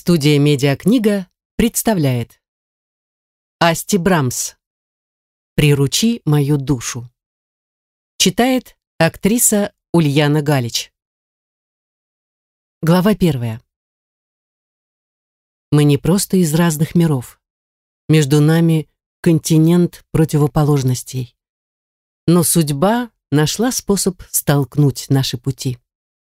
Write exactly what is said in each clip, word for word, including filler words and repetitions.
Студия «Медиакнига» представляет Асти Брамс «Приручи мою душу». Читает актриса Ульяна Галич. Глава первая. Мы не просто из разных миров. Между нами континент противоположностей. Но судьба нашла способ столкнуть наши пути.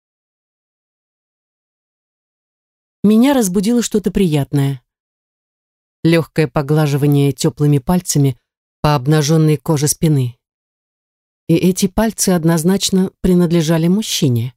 Меня разбудило что-то приятное. Легкое поглаживание теплыми пальцами по обнаженной коже спины. И эти пальцы однозначно принадлежали мужчине.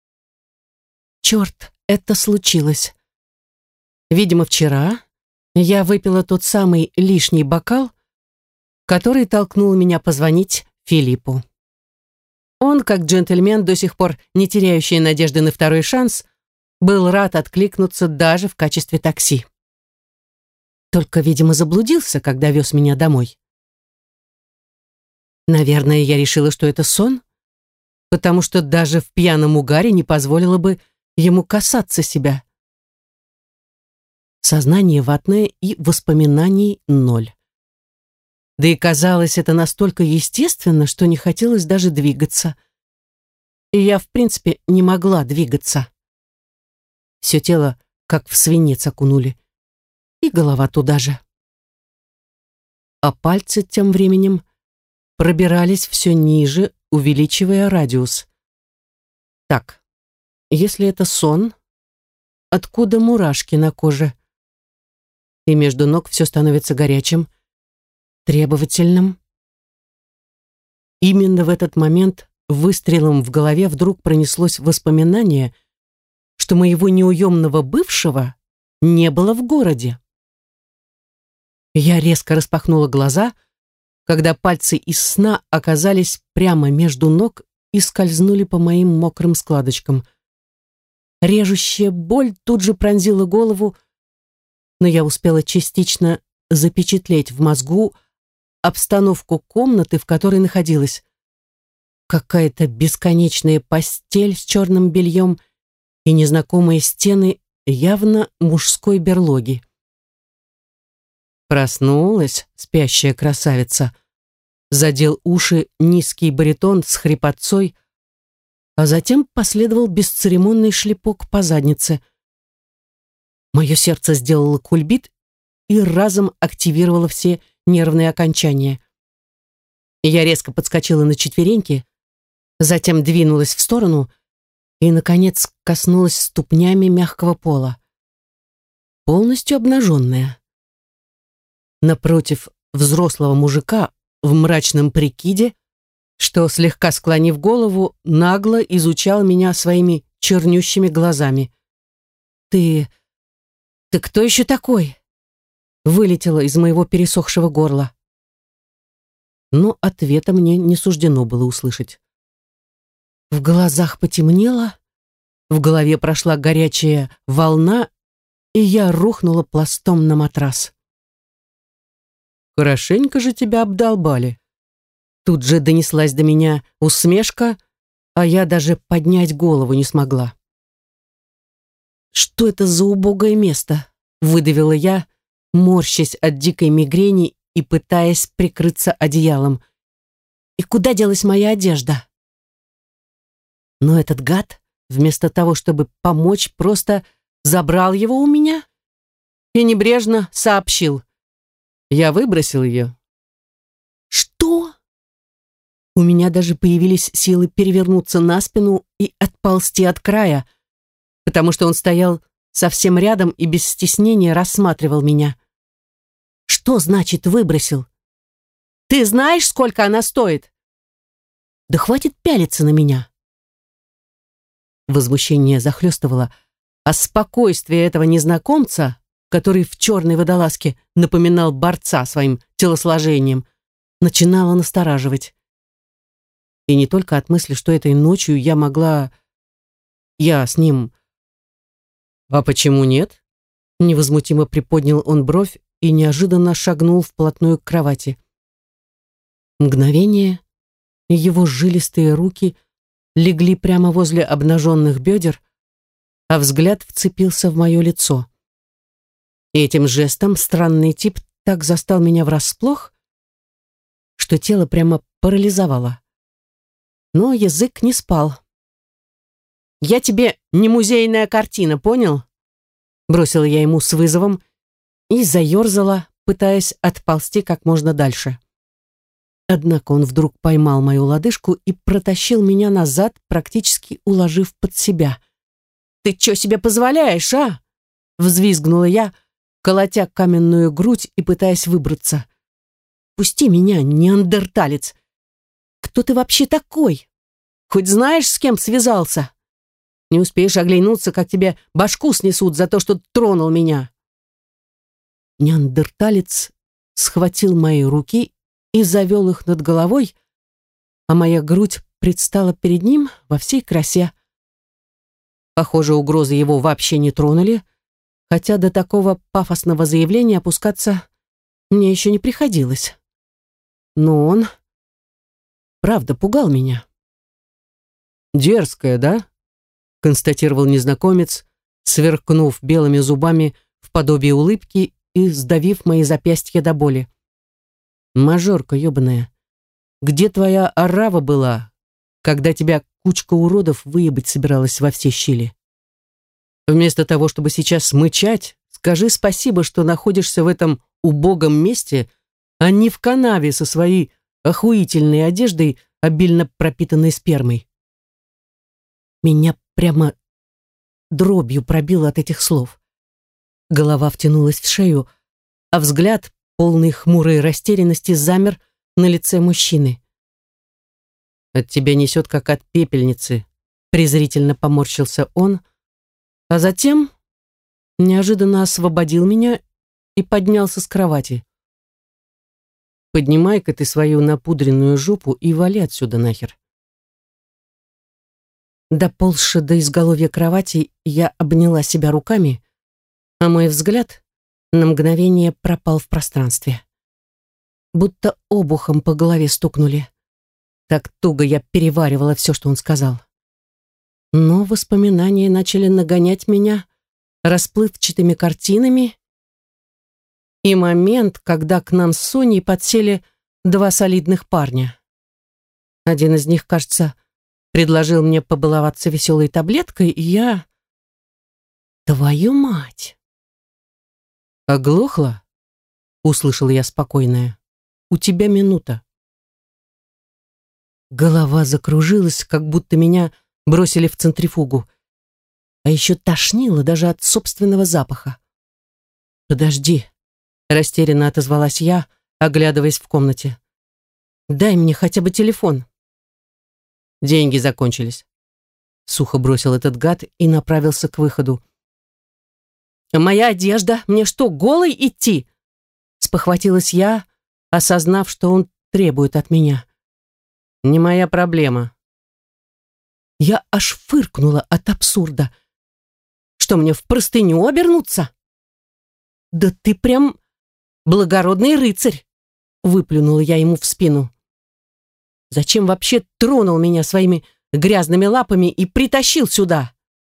Черт, это случилось. Видимо, вчера я выпила тот самый лишний бокал, который толкнул меня позвонить Филиппу. Он, как джентльмен, до сих пор не теряющий надежды на второй шанс, был рад откликнуться даже в качестве такси. Только, видимо, заблудился, когда вез меня домой. Наверное, я решила, что это сон, потому что даже в пьяном угаре не позволила бы ему касаться себя. Сознание ватное и воспоминаний ноль. Да и казалось это настолько естественно, что не хотелось даже двигаться. И я, в принципе, не могла двигаться. Все тело как в свинец окунули. И голова туда же. А пальцы тем временем пробирались все ниже, увеличивая радиус. Так, если это сон, откуда мурашки на коже? И между ног все становится горячим, требовательным. Именно в этот момент выстрелом в голове вдруг пронеслось воспоминание, что моего неуемного бывшего не было в городе. Я резко распахнула глаза, когда пальцы из сна оказались прямо между ног и скользнули по моим мокрым складочкам. Режущая боль тут же пронзила голову, но я успела частично запечатлеть в мозгу обстановку комнаты, в которой находилась. Какая-то бесконечная постель с черным бельем и незнакомые стены явно мужской берлоги. Проснулась спящая красавица. Задел уши низкий баритон с хрипотцой, а затем последовал бесцеремонный шлепок по заднице. Мое сердце сделало кульбит и разом активировало все нервные окончания. Я резко подскочила на четвереньки, затем двинулась в сторону и, наконец, коснулась ступнями мягкого пола. Полностью обнаженная. Напротив взрослого мужика в мрачном прикиде, что, слегка склонив голову, нагло изучал меня своими чернющими глазами. «Ты... ты кто еще такой?» Вылетело из моего пересохшего горла. Но ответа мне не суждено было услышать. В глазах потемнело, в голове прошла горячая волна, и я рухнула пластом на матрас. «Хорошенько же тебя обдолбали». Тут же донеслась до меня усмешка, а я даже поднять голову не смогла. «Что это за убогое место?» — выдавила я, морщась от дикой мигрени и пытаясь прикрыться одеялом. «И куда делась моя одежда?» Но этот гад, вместо того, чтобы помочь, просто забрал его у меня и небрежно сообщил: «Я выбросил ее». «Что?» У меня даже появились силы перевернуться на спину и отползти от края, потому что он стоял совсем рядом и без стеснения рассматривал меня. «Что значит выбросил? Ты знаешь, сколько она стоит?» «Да хватит пялиться на меня». Возмущение захлестывало, а спокойствие этого незнакомца, который в черной водолазке напоминал борца своим телосложением, начинало настораживать. И не только от мысли, что этой ночью я могла... Я с ним... «А почему нет?» Невозмутимо приподнял он бровь и неожиданно шагнул вплотную к кровати. Мгновение, и его жилистые руки легли прямо возле обнаженных бедер, а взгляд вцепился в мое лицо. И этим жестом странный тип так застал меня врасплох, что тело прямо парализовало. Но язык не спал. «Я тебе не музейная картина, понял?» Бросила я ему с вызовом и заерзала, пытаясь отползти как можно дальше. Однако он вдруг поймал мою лодыжку и протащил меня назад, практически уложив под себя. «Ты что себе позволяешь, а?» Взвизгнула я, колотя каменную грудь и пытаясь выбраться. «Пусти меня, неандерталец! Кто ты вообще такой? Хоть знаешь, с кем связался? Не успеешь оглянуться, как тебе башку снесут за то, что тронул меня!» Неандерталец схватил мои руки и завел их над головой, а моя грудь предстала перед ним во всей красе. Похоже, угрозы его вообще не тронули, хотя до такого пафосного заявления опускаться мне еще не приходилось. Но он, правда, пугал меня. «Дерзкая, да?» — констатировал незнакомец, сверкнув белыми зубами в подобие улыбки и сдавив мои запястья до боли. «Мажорка ебаная, где твоя орава была, когда тебя кучка уродов выебать собиралась во все щели? Вместо того, чтобы сейчас смычать, скажи спасибо, что находишься в этом убогом месте, а не в канаве со своей охуительной одеждой, обильно пропитанной спермой». Меня прямо дробью пробило от этих слов. Голова втянулась в шею, а взгляд, полный хмурой растерянности, замер на лице мужчины. «От тебя несет, как от пепельницы», — презрительно поморщился он, а затем неожиданно освободил меня и поднялся с кровати. «Поднимай-ка ты свою напудренную жопу и вали отсюда нахер». Доползши до изголовья кровати, я обняла себя руками, а мой взгляд на мгновение пропал в пространстве. Будто обухом по голове стукнули. Так туго я переваривала все, что он сказал. Но воспоминания начали нагонять меня расплывчатыми картинами, и момент, когда к нам с Соней подсели два солидных парня. Один из них, кажется, предложил мне побаловаться веселой таблеткой, и я... Твою мать! «Оглохла?» — услышала я спокойное. «У тебя минута». Голова закружилась, как будто меня бросили в центрифугу. А еще тошнило даже от собственного запаха. «Подожди», — растерянно отозвалась я, оглядываясь в комнате. «Дай мне хотя бы телефон». «Деньги закончились», — сухо бросил этот гад и направился к выходу. «Моя одежда? Мне что, голой идти?» Спохватилась я, осознав, что он требует от меня. «Не моя проблема». Я аж фыркнула от абсурда. «Что, мне в простыню обернуться?» «Да ты прям благородный рыцарь!» Выплюнула я ему в спину. «Зачем вообще тронул меня своими грязными лапами и притащил сюда?»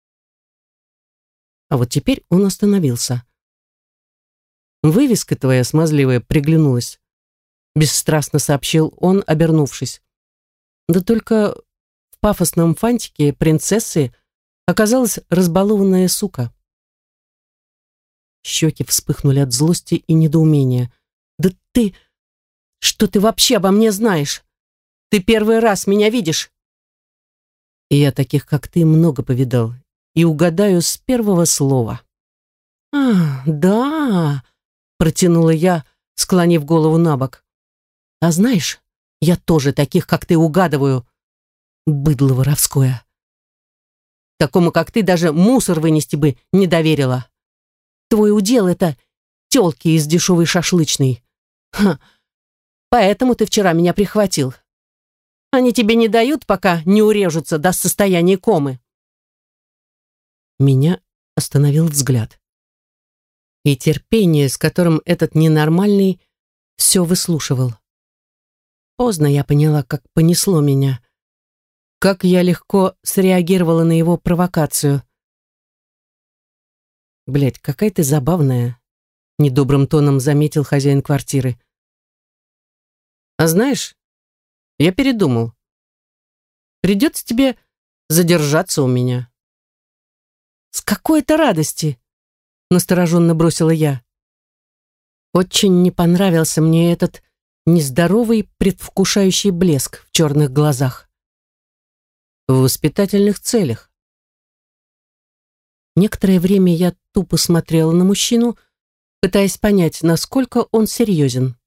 А вот теперь он остановился. «Вывеска твоя смазливая приглянулась», — бесстрастно сообщил он, обернувшись. Да только в пафосном фантике принцессы оказалась разбалованная сука. Щеки вспыхнули от злости и недоумения. «Да ты... Что ты вообще обо мне знаешь? Ты первый раз меня видишь!» «И я таких, как ты, много повидал, и угадаю с первого слова». «А, да!» — протянула я, склонив голову на бок. «А знаешь, я тоже таких, как ты, угадываю, быдло воровское. Такому, как ты, даже мусор вынести бы не доверила. Твой удел — это тёлки из дешевой шашлычной. Ха, поэтому ты вчера меня прихватил. Они тебе не дают, пока не урежутся до состояния комы». Меня остановил взгляд. И терпение, с которым этот ненормальный все выслушивал. Поздно я поняла, как понесло меня. Как я легко среагировала на его провокацию. «Блядь, какая ты забавная», недобрым тоном заметил хозяин квартиры. А знаешь, я передумал. Придется тебе задержаться у меня. С какой-то радости, настороженно бросила я. Очень не понравился мне этот нездоровый предвкушающий блеск в черных глазах. В воспитательных целях. Некоторое время я тупо смотрела на мужчину, пытаясь понять, насколько он серьезен.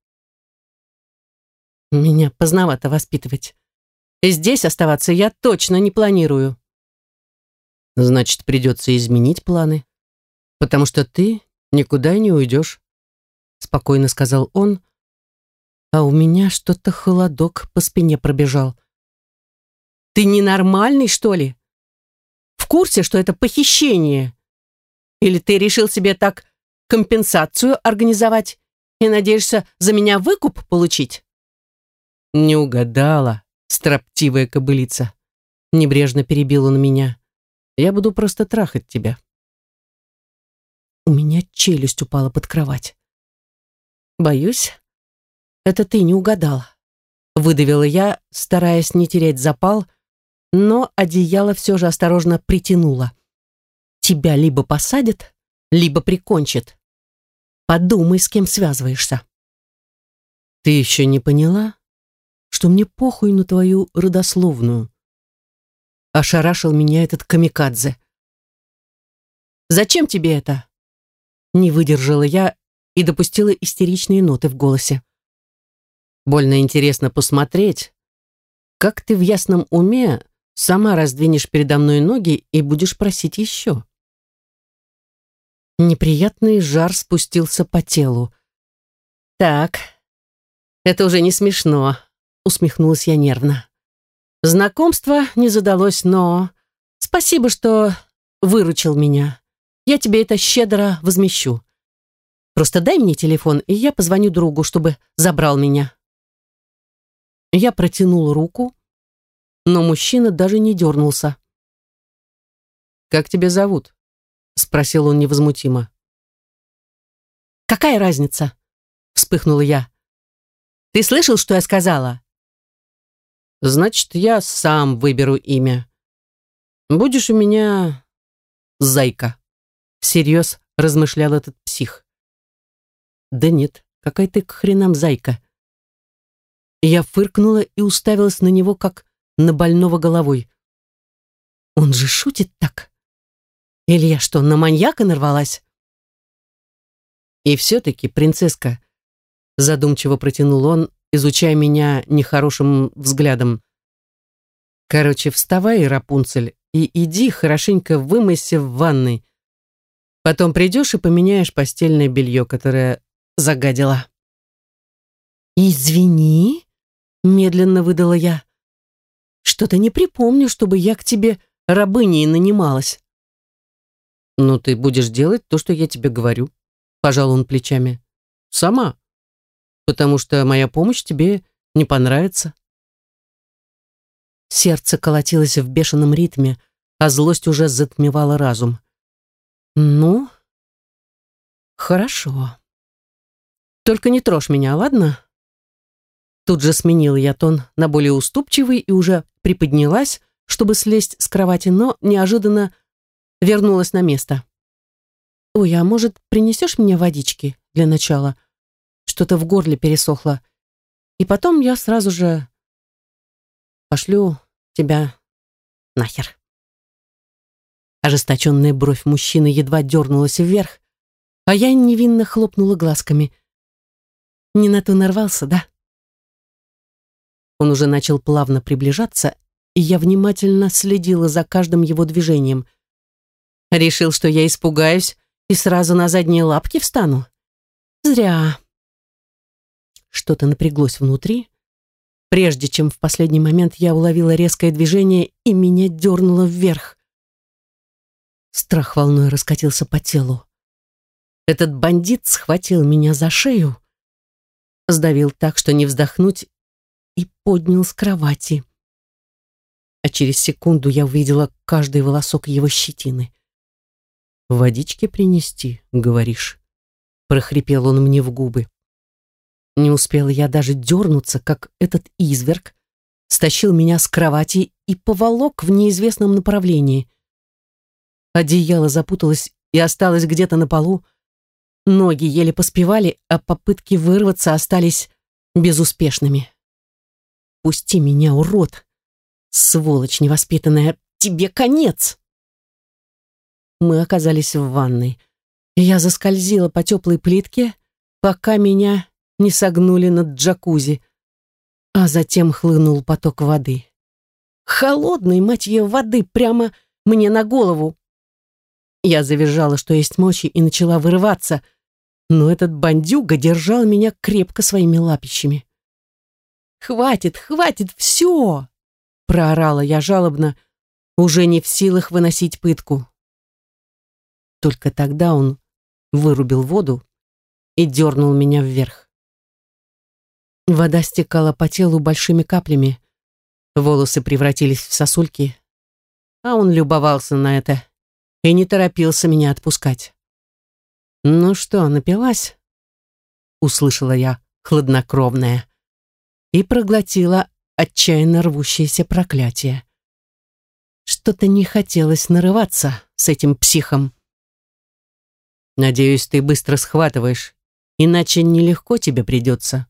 Меня поздновато воспитывать. И здесь оставаться я точно не планирую. Значит, придется изменить планы, потому что ты никуда не уйдешь, спокойно сказал он, а у меня что-то холодок по спине пробежал. Ты ненормальный, что ли? В курсе, что это похищение? Или ты решил себе так компенсацию организовать и надеешься за меня выкуп получить? Не угадала, строптивая кобылица. Небрежно перебил он меня. Я буду просто трахать тебя. У меня челюсть упала под кровать. Боюсь, это ты не угадал. Выдавила я, стараясь не терять запал, но одеяло все же осторожно притянуло. Тебя либо посадят, либо прикончат. Подумай, с кем связываешься. Ты еще не поняла, что мне похуй на твою родословную? Ошарашил меня этот камикадзе. Зачем тебе это? Не выдержала я и допустила истеричные ноты в голосе. Больно интересно посмотреть, как ты в ясном уме сама раздвинешь передо мной ноги и будешь просить еще. Неприятный жар спустился по телу. Так, это уже не смешно, усмехнулась я нервно. Знакомство не задалось, но спасибо, что выручил меня. Я тебе это щедро возмещу. Просто дай мне телефон, и я позвоню другу, чтобы забрал меня. Я протянул руку, но мужчина даже не дернулся. «Как тебя зовут?» — спросил он невозмутимо. «Какая разница?» — вспыхнула я. «Ты слышал, что я сказала?» «Значит, я сам выберу имя. Будешь у меня Зайка», — всерьез размышлял этот псих. «Да нет, какая ты к хренам Зайка?» Я фыркнула и уставилась на него, как на больного головой. Он же шутит так. Или я что, на маньяка нарвалась? И все-таки, принцесска, задумчиво протянул он, изучая меня нехорошим взглядом. Короче, вставай, Рапунцель, и иди хорошенько вымойся в ванной. Потом придешь и поменяешь постельное белье, которое загадила. «Извини», — медленно выдала я. «Что-то не припомню, чтобы я к тебе рабыней нанималась». «Ну, ты будешь делать то, что я тебе говорю», — пожал он плечами. «Сама, потому что моя помощь тебе не понравится». Сердце колотилось в бешеном ритме, а злость уже затмевала разум. «Ну, хорошо. Только не трожь меня, ладно?» Тут же сменила я тон на более уступчивый и уже приподнялась, чтобы слезть с кровати, но неожиданно вернулась на место. «Ой, а может, принесешь мне водички для начала? Что-то в горле пересохло. И потом я сразу же пошлю тебя нахер». Ожесточенная бровь мужчины едва дернулась вверх, а я невинно хлопнула глазками. «Не на то нарвался, да?» Он уже начал плавно приближаться, и я внимательно следила за каждым его движением. Решил, что я испугаюсь и сразу на задние лапки встану? Зря. Что-то напряглось внутри, прежде чем в последний момент я уловила резкое движение и меня дернуло вверх. Страх волной раскатился по телу. Этот бандит схватил меня за шею, сдавил так, что не вздохнуть, и поднял с кровати. А через секунду я увидела каждый волосок его щетины. «Водички принести, говоришь?» прохрипел он мне в губы. Не успела я даже дернуться, как этот изверг стащил меня с кровати и поволок в неизвестном направлении. Одеяло запуталось и осталось где-то на полу. Ноги еле поспевали, а попытки вырваться остались безуспешными. «Пусти меня, урод! Сволочь невоспитанная! Тебе конец!» Мы оказались в ванной. Я заскользила по теплой плитке, пока меня не согнули над джакузи, а затем хлынул поток воды. Холодной, мать ее, воды прямо мне на голову. Я завизжала, что есть мочи, и начала вырываться, но этот бандюга держал меня крепко своими лапищами. «Хватит, хватит, все!» — проорала я жалобно, уже не в силах выносить пытку. Только тогда он вырубил воду и дернул меня вверх. Вода стекала по телу большими каплями, волосы превратились в сосульки, а он любовался на это и не торопился меня отпускать. «Ну что, напилась?» — услышала я хладнокровное и проглотила отчаянно рвущееся проклятие. Что-то не хотелось нарываться с этим психом. «Надеюсь, ты быстро схватываешь, иначе нелегко тебе придется».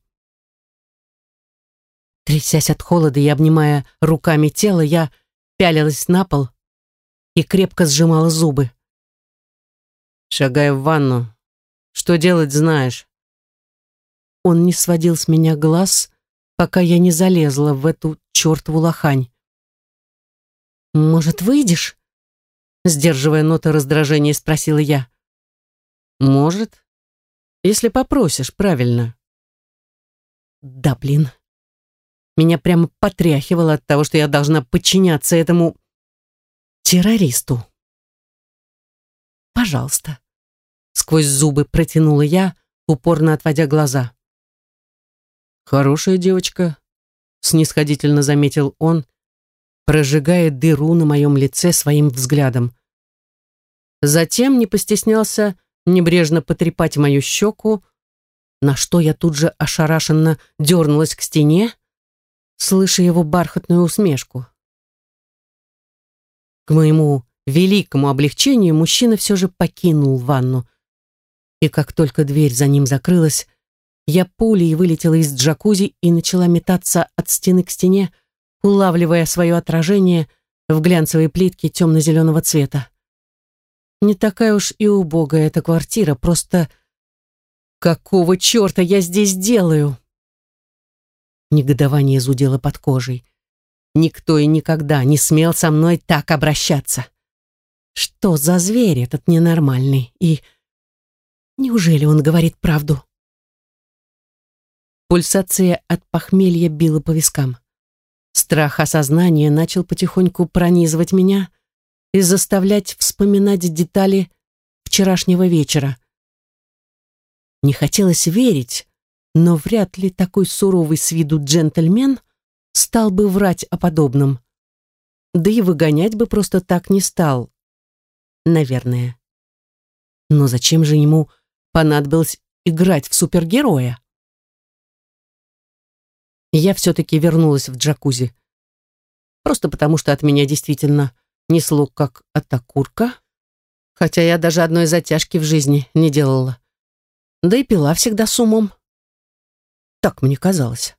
Трясясь от холода и обнимая руками тело, я пялилась на пол и крепко сжимала зубы. «Шагай в ванну. Что делать, знаешь». Он не сводил с меня глаз, пока я не залезла в эту чертову лохань. «Может, выйдешь?» Сдерживая ноты раздражения, спросила я. «Может, если попросишь, правильно». «Да, блин». Меня прямо потряхивало от того, что я должна подчиняться этому террористу. «Пожалуйста», — сквозь зубы протянула я, упорно отводя глаза. «Хорошая девочка», — снисходительно заметил он, прожигая дыру на моем лице своим взглядом. Затем не постеснялся небрежно потрепать мою щеку, на что я тут же ошарашенно дернулась к стене, слыша его бархатную усмешку. К моему великому облегчению мужчина все же покинул ванну, и как только дверь за ним закрылась, я пулей вылетела из джакузи и начала метаться от стены к стене, улавливая свое отражение в глянцевой плитке темно-зеленого цвета. Не такая уж и убогая эта квартира, просто какого черта я здесь делаю? Негодование зудело под кожей. Никто и никогда не смел со мной так обращаться. Что за зверь этот ненормальный? И неужели он говорит правду? Пульсация от похмелья била по вискам. Страх осознания начал потихоньку пронизывать меня и заставлять вспоминать детали вчерашнего вечера. Не хотелось верить, но вряд ли такой суровый с виду джентльмен стал бы врать о подобном. Да и выгонять бы просто так не стал. Наверное. Но зачем же ему понадобилось играть в супергероя? Я все-таки вернулась в джакузи. Просто потому, что от меня действительно несло как от окурка, хотя я даже одной затяжки в жизни не делала. Да и пила всегда с умом. Так мне казалось.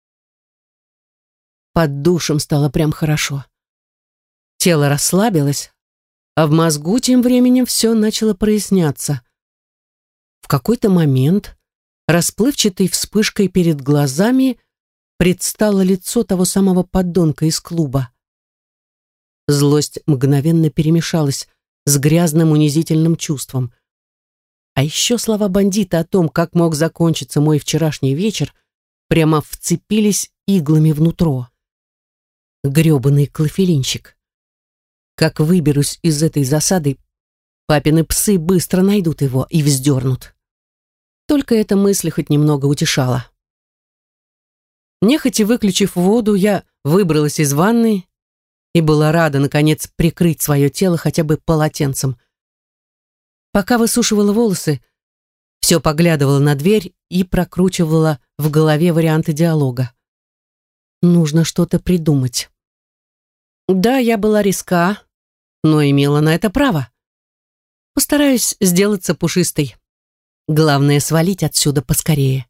Под душем стало прям хорошо. Тело расслабилось, а в мозгу тем временем все начало проясняться. В какой-то момент, расплывчатой вспышкой перед глазами, предстало лицо того самого подонка из клуба. Злость мгновенно перемешалась с грязным унизительным чувством. А еще слова бандита о том, как мог закончиться мой вчерашний вечер, прямо вцепились иглами внутрь. Грёбаный клофелинщик. Как выберусь из этой засады, папины псы быстро найдут его и вздернут. Только эта мысль хоть немного утешала. Нехотя выключив воду, я выбралась из ванны и была рада, наконец, прикрыть свое тело хотя бы полотенцем. Пока высушивала волосы, Все поглядывала на дверь и прокручивала в голове варианты диалога. Нужно что-то придумать. Да, я была риска, но имела на это право. Постараюсь сделаться пушистой. Главное, свалить отсюда поскорее.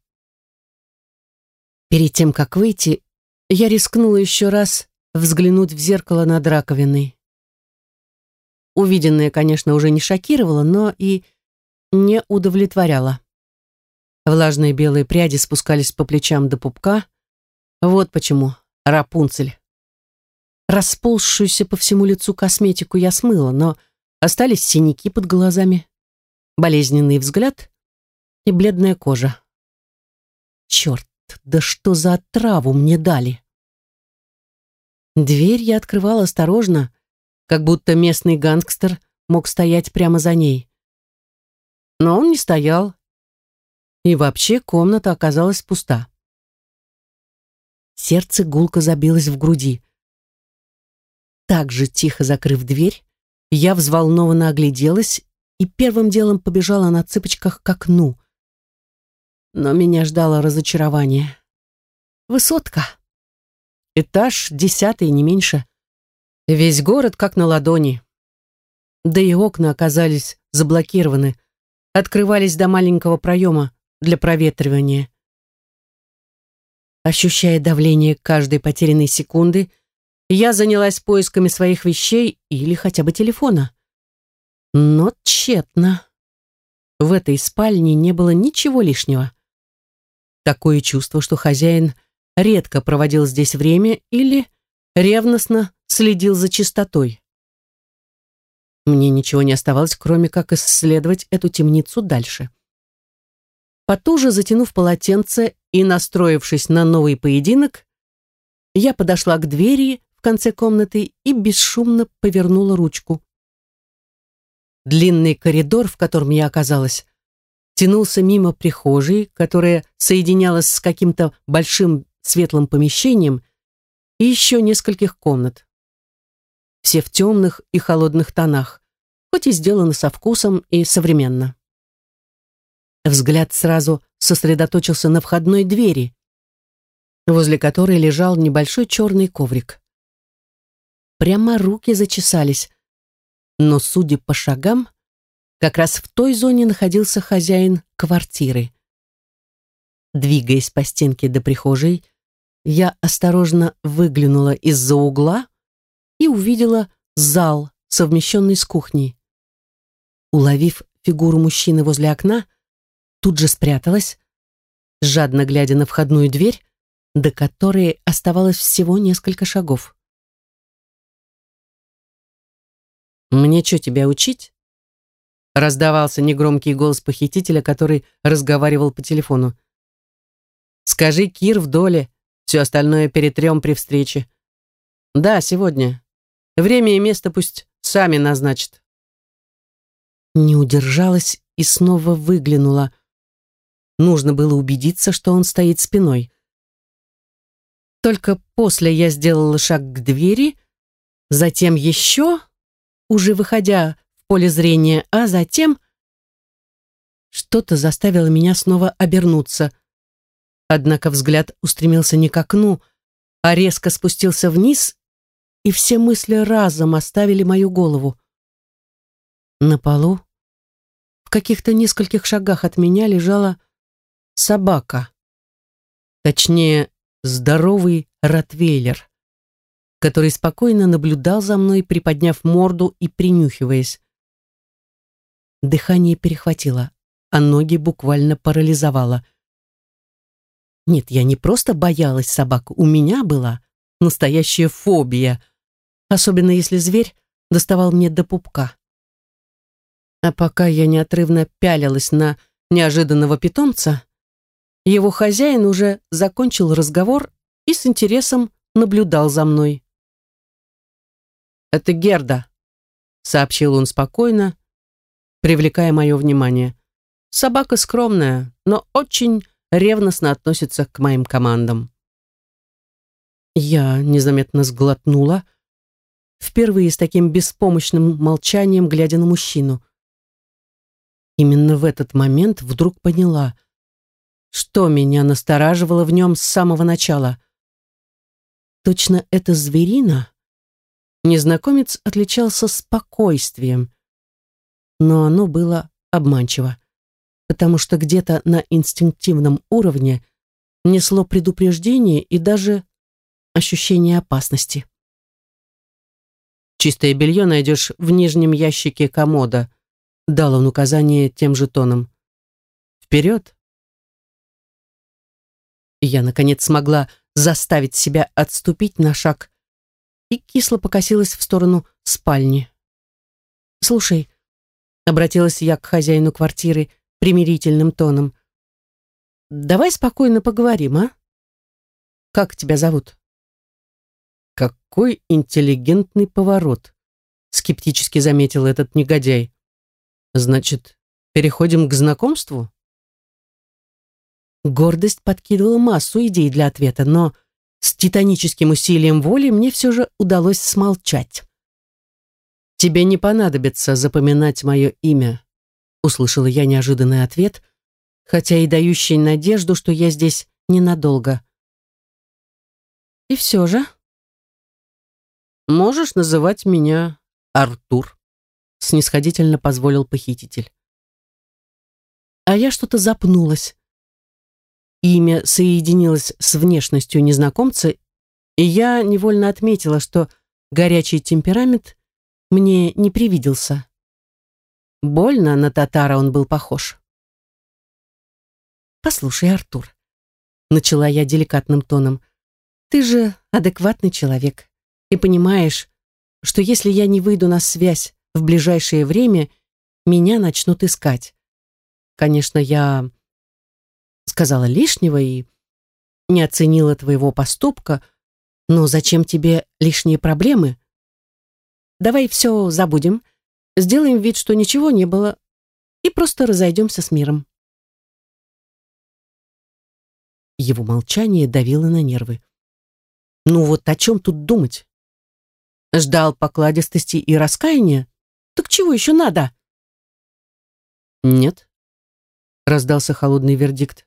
Перед тем, как выйти, я рискнула еще раз взглянуть в зеркало над раковиной. Увиденное, конечно, уже не шокировало, но и не удовлетворяло. Влажные белые пряди спускались по плечам до пупка. Вот почему Рапунцель. Расползшуюся по всему лицу косметику я смыла, но остались синяки под глазами, болезненный взгляд и бледная кожа. Черт, да что за отраву мне дали? Дверь я открывала осторожно, как будто местный гангстер мог стоять прямо за ней. Но он не стоял, и вообще комната оказалась пуста. Сердце гулко забилось в груди. Так же тихо закрыв дверь, я взволнованно огляделась и первым делом побежала на цыпочках к окну. Но меня ждало разочарование. Высотка. Этаж десятый, не меньше. Весь город как на ладони. Да и окна оказались заблокированы, открывались до маленького проема для проветривания. Ощущая давление каждой потерянной секунды, я занялась поисками своих вещей или хотя бы телефона. Но тщетно. В этой спальне не было ничего лишнего. Такое чувство, что хозяин редко проводил здесь время или ревностно следил за чистотой. Мне ничего не оставалось, кроме как исследовать эту темницу дальше. Потуже затянув полотенце и настроившись на новый поединок, я подошла к двери в конце комнаты и бесшумно повернула ручку. Длинный коридор, в котором я оказалась, тянулся мимо прихожей, которая соединялась с каким-то большим светлым помещением, и еще нескольких комнат. Все в темных и холодных тонах, хоть и сделаны со вкусом и современно. Взгляд сразу сосредоточился на входной двери, возле которой лежал небольшой черный коврик. Прямо руки зачесались, но, судя по шагам, как раз в той зоне находился хозяин квартиры. Двигаясь по стенке до прихожей, я осторожно выглянула из-за угла и увидела зал, совмещенный с кухней. Уловив фигуру мужчины возле окна, тут же спряталась, жадно глядя на входную дверь, до которой оставалось всего несколько шагов. «Мне что, тебя учить?» Раздавался негромкий голос похитителя, который разговаривал по телефону. «Скажи, Кир в доле, все остальное перетрем при встрече. Да, сегодня. Время и место пусть сами назначат». Не удержалась и снова выглянула. Нужно было убедиться, что он стоит спиной. Только после я сделала шаг к двери, затем еще, уже выходя в поле зрения, а затем что-то заставило меня снова обернуться. Однако взгляд устремился не к окну, а резко спустился вниз, и все мысли разом оставили мою голову. На полу, в каких-то нескольких шагах от меня, лежала собака. Точнее, здоровый ротвейлер, который спокойно наблюдал за мной, приподняв морду и принюхиваясь. Дыхание перехватило, а ноги буквально парализовало. Нет, я не просто боялась собак, у меня была настоящая фобия, особенно если зверь доставал мне до пупка. А пока я неотрывно пялилась на неожиданного питомца, его хозяин уже закончил разговор и с интересом наблюдал за мной. «Это Герда», — сообщил он спокойно, привлекая мое внимание. «Собака скромная, но очень ревностно относится к моим командам». Я незаметно сглотнула, впервые с таким беспомощным молчанием глядя на мужчину. Именно в этот момент вдруг поняла, что меня настораживало в нем с самого начала. Точно эта зверина. Незнакомец отличался спокойствием, но оно было обманчиво, потому что где-то на инстинктивном уровне несло предупреждение и даже ощущение опасности. «Чистое белье найдешь в нижнем ящике комода», — дал он указание тем же тоном. «Вперед!» Я, наконец, смогла заставить себя отступить на шаг и кисло покосилась в сторону спальни. «Слушай», — обратилась я к хозяину квартиры примирительным тоном, «давай спокойно поговорим, а? Как тебя зовут?» «Какой интеллигентный поворот», — скептически заметил этот негодяй. «Значит, переходим к знакомству?» Гордость подкидывала массу идей для ответа, но с титаническим усилием воли мне все же удалось смолчать. «Тебе не понадобится запоминать мое имя», — услышала я неожиданный ответ, хотя и дающий надежду, что я здесь ненадолго. «И все же...» «Можешь называть меня Артур», — снисходительно позволил похититель. А я что-то запнулась. Имя соединилось с внешностью незнакомца, и я невольно отметила, что горячий темперамент мне не привиделся. Больно на татара он был похож. «Послушай, Артур», — начала я деликатным тоном, «ты же адекватный человек и понимаешь, что если я не выйду на связь в ближайшее время, меня начнут искать. Конечно, я сказала лишнего и не оценила твоего поступка, но зачем тебе лишние проблемы? Давай все забудем, сделаем вид, что ничего не было, и просто разойдемся с миром». Его молчание давило на нервы. Ну вот о чем тут думать? Ждал покладистости и раскаяния? Так чего еще надо? «Нет», — раздался холодный вердикт.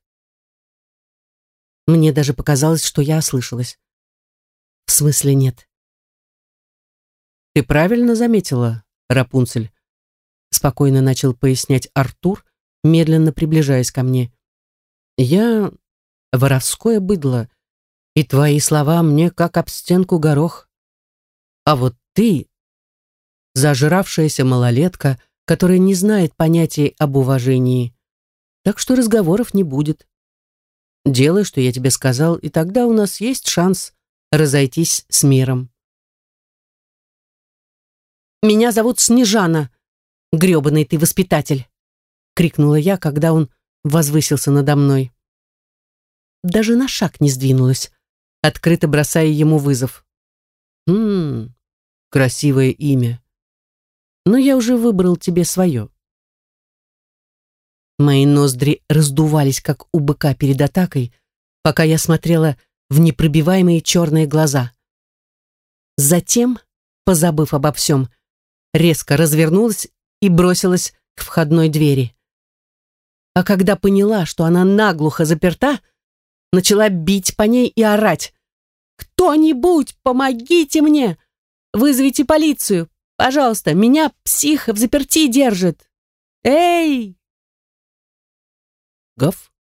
Мне даже показалось, что я ослышалась. В смысле нет? «Ты правильно заметила, Рапунцель», — спокойно начал пояснять Артур, медленно приближаясь ко мне. «Я воровское быдло, и твои слова мне как об стенку горох. А вот ты — зажравшаяся малолетка, которая не знает понятий об уважении. Так что разговоров не будет. Делай, что я тебе сказал, и тогда у нас есть шанс разойтись с миром». «Меня зовут Снежана, грёбаный ты воспитатель!» — крикнула я, когда он возвысился надо мной. Даже на шаг не сдвинулась, открыто бросая ему вызов. «Ммм, красивое имя. Но я уже выбрал тебе свое». Мои ноздри раздувались, как у быка перед атакой, пока я смотрела в непробиваемые черные глаза. Затем, позабыв обо всем, резко развернулась и бросилась к входной двери. А когда поняла, что она наглухо заперта, начала бить по ней и орать: «Кто-нибудь, помогите мне! Вызовите полицию! Пожалуйста, меня псих в заперти держит! Эй!» Гав.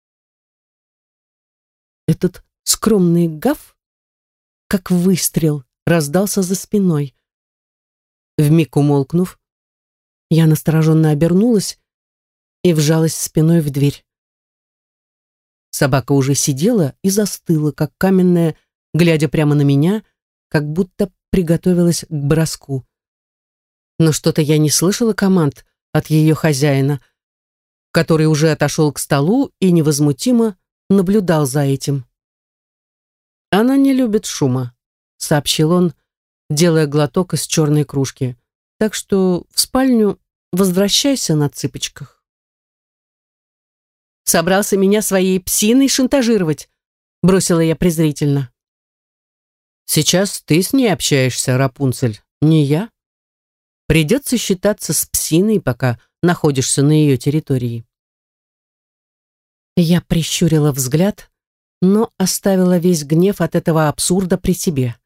Этот скромный гав, как выстрел, раздался за спиной. Вмиг умолкнув, я настороженно обернулась и вжалась спиной в дверь. Собака уже сидела и застыла, как каменная, глядя прямо на меня, как будто приготовилась к броску. Но что-то я не слышала команд от ее хозяина, который уже отошел к столу и невозмутимо наблюдал за этим. «Она не любит шума», — сообщил он, делая глоток из черной кружки. «Так что в спальню возвращайся на цыпочках». «Собрался меня своей псиной шантажировать», — бросила я презрительно. «Сейчас ты с ней общаешься, Рапунцель, не я. Придется считаться с псиной, пока находишься на ее территории. Я прищурила взгляд, но оставила весь гнев от этого абсурда при себе.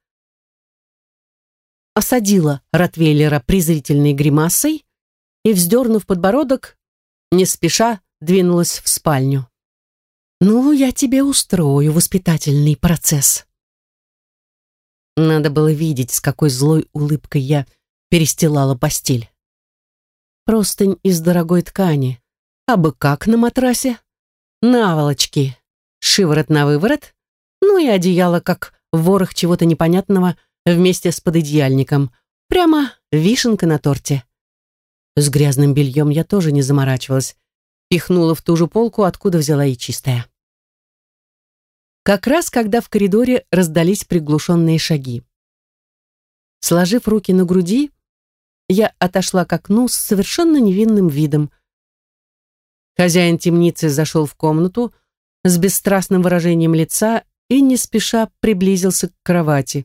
Осадила Ротвейлера презрительной гримасой и, вздернув подбородок, не спеша двинулась в спальню. «Ну, я тебе устрою воспитательный процесс». Надо было видеть, с какой злой улыбкой я перестилала постель. Простынь из дорогой ткани, абы как на матрасе, наволочки, шиворот на выворот, ну и одеяло, как ворох чего-то непонятного вместе с пододеяльником. Прямо вишенка на торте. С грязным бельем я тоже не заморачивалась. Пихнула в ту же полку, откуда взяла и чистое. Как раз когда в коридоре раздались приглушенные шаги. Сложив руки на груди, я отошла к окну с совершенно невинным видом. Хозяин темницы зашел в комнату с бесстрастным выражением лица и не спеша приблизился к кровати.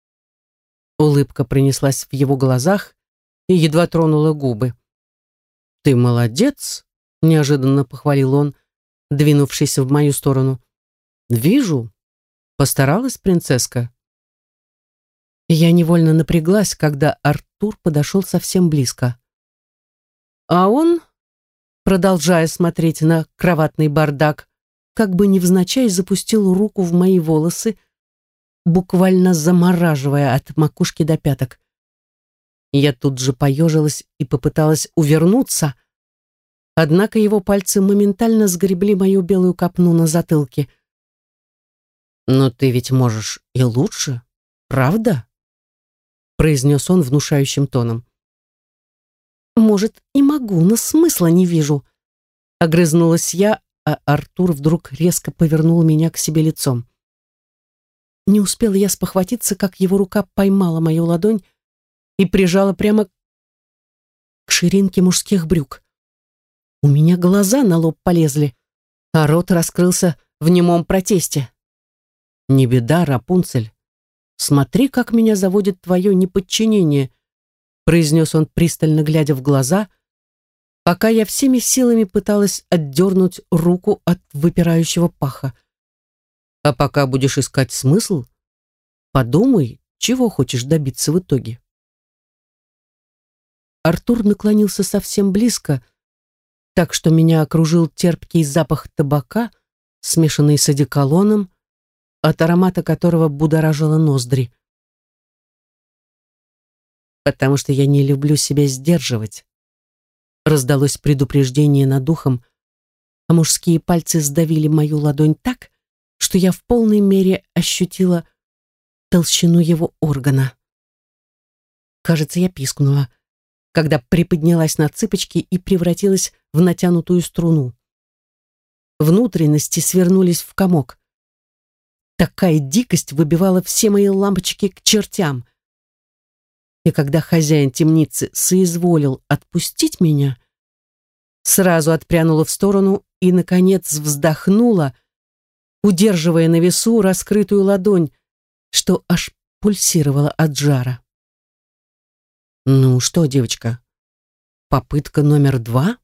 Улыбка пронеслась в его глазах и едва тронула губы. «Ты молодец!» — неожиданно похвалил он, двинувшись в мою сторону. «Вижу. Постаралась принцесска». Я невольно напряглась, когда Артур подошел совсем близко. А он, продолжая смотреть на кроватный бардак, как бы невзначай запустил руку в мои волосы, буквально замораживая от макушки до пяток. Я тут же поежилась и попыталась увернуться, однако его пальцы моментально сгребли мою белую копну на затылке. «Но ты ведь можешь и лучше, правда?» произнес он внушающим тоном. «Может, и могу, но смысла не вижу», огрызнулась я, а Артур вдруг резко повернул меня к себе лицом. Не успела я спохватиться, как его рука поймала мою ладонь и прижала прямо к ширинке мужских брюк. У меня глаза на лоб полезли, а рот раскрылся в немом протесте. «Не беда, Рапунцель. Смотри, как меня заводит твое неподчинение», произнес он, пристально глядя в глаза, пока я всеми силами пыталась отдернуть руку от выпирающего паха. «А пока будешь искать смысл, подумай, чего хочешь добиться в итоге». Артур наклонился совсем близко, так что меня окружил терпкий запах табака, смешанный с одеколоном, от аромата которого будоражило ноздри. «Потому что я не люблю себя сдерживать», раздалось предупреждение над ухом, а мужские пальцы сдавили мою ладонь так, что я в полной мере ощутила толщину его органа. Кажется, я пискнула, когда приподнялась на цыпочки и превратилась в натянутую струну. Внутренности свернулись в комок. Такая дикость выбивала все мои лампочки к чертям. И когда хозяин темницы соизволил отпустить меня, сразу отпрянула в сторону и, наконец, вздохнула, удерживая на весу раскрытую ладонь, что аж пульсировала от жара. «Ну что, девочка, попытка номер два?»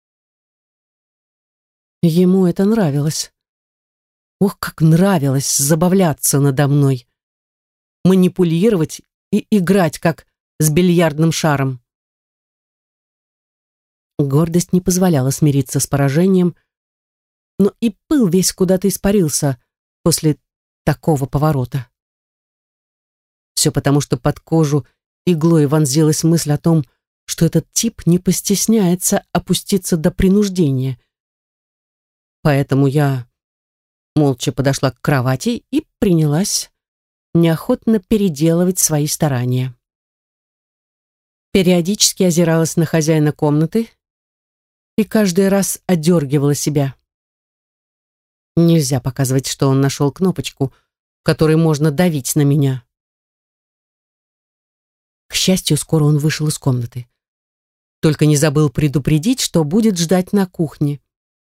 Ему это нравилось. Ох, как нравилось забавляться надо мной, манипулировать и играть, как с бильярдным шаром. Гордость не позволяла смириться с поражением, но и пыл весь куда-то испарился после такого поворота. Все потому, что под кожу иглой вонзилась мысль о том, что этот тип не постесняется опуститься до принуждения. Поэтому я молча подошла к кровати и принялась неохотно переделывать свои старания. Периодически озиралась на хозяина комнаты и каждый раз одергивала себя. Нельзя показывать, что он нашел кнопочку, которой можно давить на меня. К счастью, скоро он вышел из комнаты. Только не забыл предупредить, что будет ждать на кухне.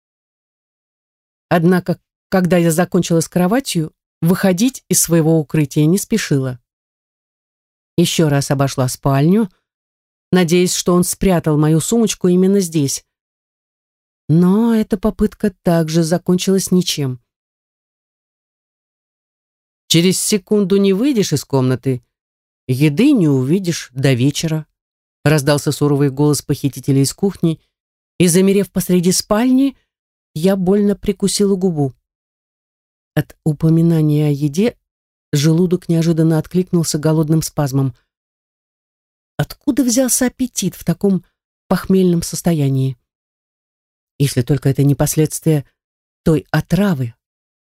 Однако, когда я закончила с кроватью, выходить из своего укрытия не спешила. Еще раз обошла спальню, надеясь, что он спрятал мою сумочку именно здесь. Но эта попытка также закончилась ничем. «Через секунду не выйдешь из комнаты, еды не увидишь до вечера», раздался суровый голос похитителя из кухни, и, замерев посреди спальни, я больно прикусила губу. От упоминания о еде желудок неожиданно откликнулся голодным спазмом. Откуда взялся аппетит в таком похмельном состоянии? Если только это не последствия той отравы.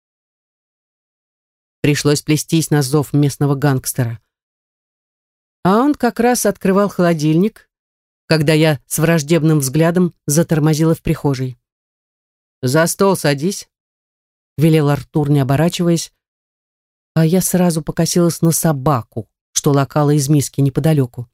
Пришлось плестись на зов местного гангстера. А он как раз открывал холодильник, когда я с враждебным взглядом затормозила в прихожей. «За стол садись», — велел Артур, не оборачиваясь, а я сразу покосилась на собаку, что лакала из миски неподалеку.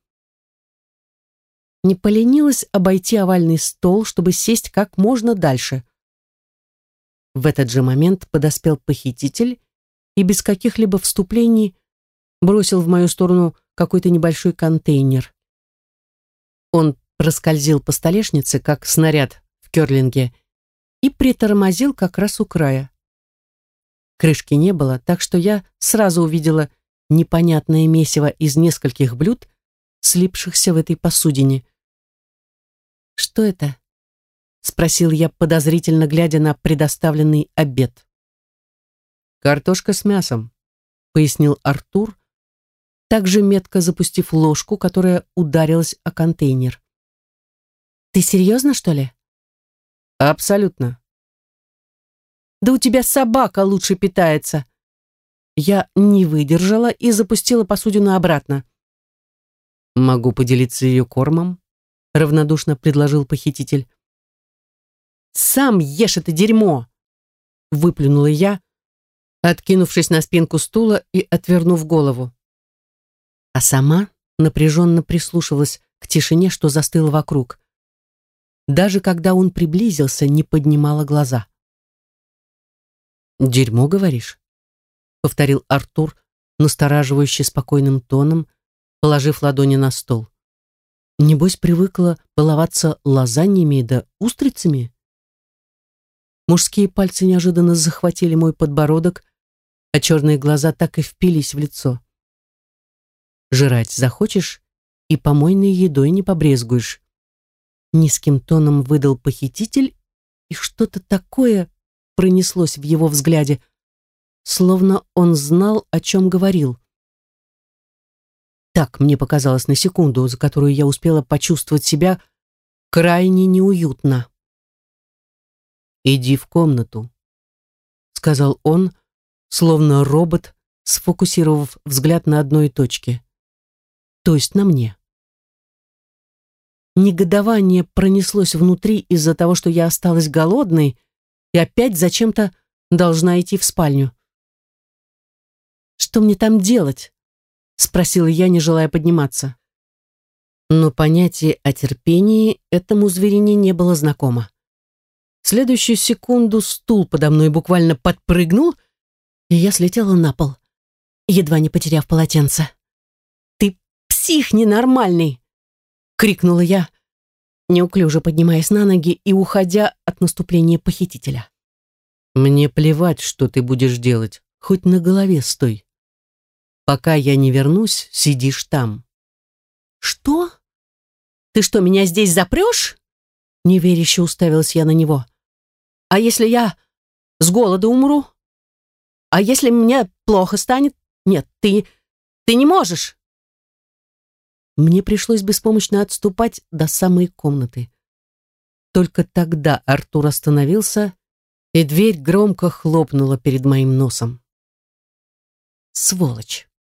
Не поленилась обойти овальный стол, чтобы сесть как можно дальше. В этот же момент подоспел похититель и без каких-либо вступлений бросил в мою сторону какой-то небольшой контейнер. Он проскользил по столешнице, как снаряд в керлинге, и притормозил как раз у края. Крышки не было, так что я сразу увидела непонятное месиво из нескольких блюд, слипшихся в этой посудине. «Что это?» — спросил я, подозрительно глядя на предоставленный обед. «Картошка с мясом», — пояснил Артур, также метко запустив ложку, которая ударилась о контейнер. «Ты серьезно, что ли?» «Абсолютно». «Да у тебя собака лучше питается». Я не выдержала и запустила посудину обратно. «Могу поделиться ее кормом», — равнодушно предложил похититель. «Сам ешь это дерьмо!» — выплюнула я, откинувшись на спинку стула и отвернув голову. А сама напряженно прислушивалась к тишине, что застыла вокруг. Даже когда он приблизился, не поднимала глаза. «Дерьмо, говоришь?» — повторил Артур настораживающе спокойным тоном, положив ладони на стол. «Небось, привыкла баловаться лазаньями да устрицами?» Мужские пальцы неожиданно захватили мой подбородок, а черные глаза так и впились в лицо. «Жрать захочешь, и помойной едой не побрезгуешь», низким тоном выдал похититель, и что-то такое пронеслось в его взгляде, словно он знал, о чем говорил. Так мне показалось на секунду, за которую я успела почувствовать себя крайне неуютно. «Иди в комнату», — сказал он, словно робот, сфокусировав взгляд на одной точке, то есть на мне. Негодование пронеслось внутри из-за того, что я осталась голодной и опять зачем-то должна идти в спальню. «Что мне там делать?» — спросила я, не желая подниматься. Но понятие о терпении этому зверине не было знакомо. В следующую секунду стул подо мной буквально подпрыгнул, и я слетела на пол, едва не потеряв полотенце. «Ты псих ненормальный!» — крикнула я, неуклюже поднимаясь на ноги и уходя от наступления похитителя. «Мне плевать, что ты будешь делать, хоть на голове стой. Пока я не вернусь, сидишь там». «Что? Ты что, меня здесь запрешь?» Неверяще уставилась я на него. «А если я с голоду умру? А если мне плохо станет? Нет, ты... ты не можешь!» Мне пришлось беспомощно отступать до самой комнаты. Только тогда Артур остановился, и дверь громко хлопнула перед моим носом. Сволочь!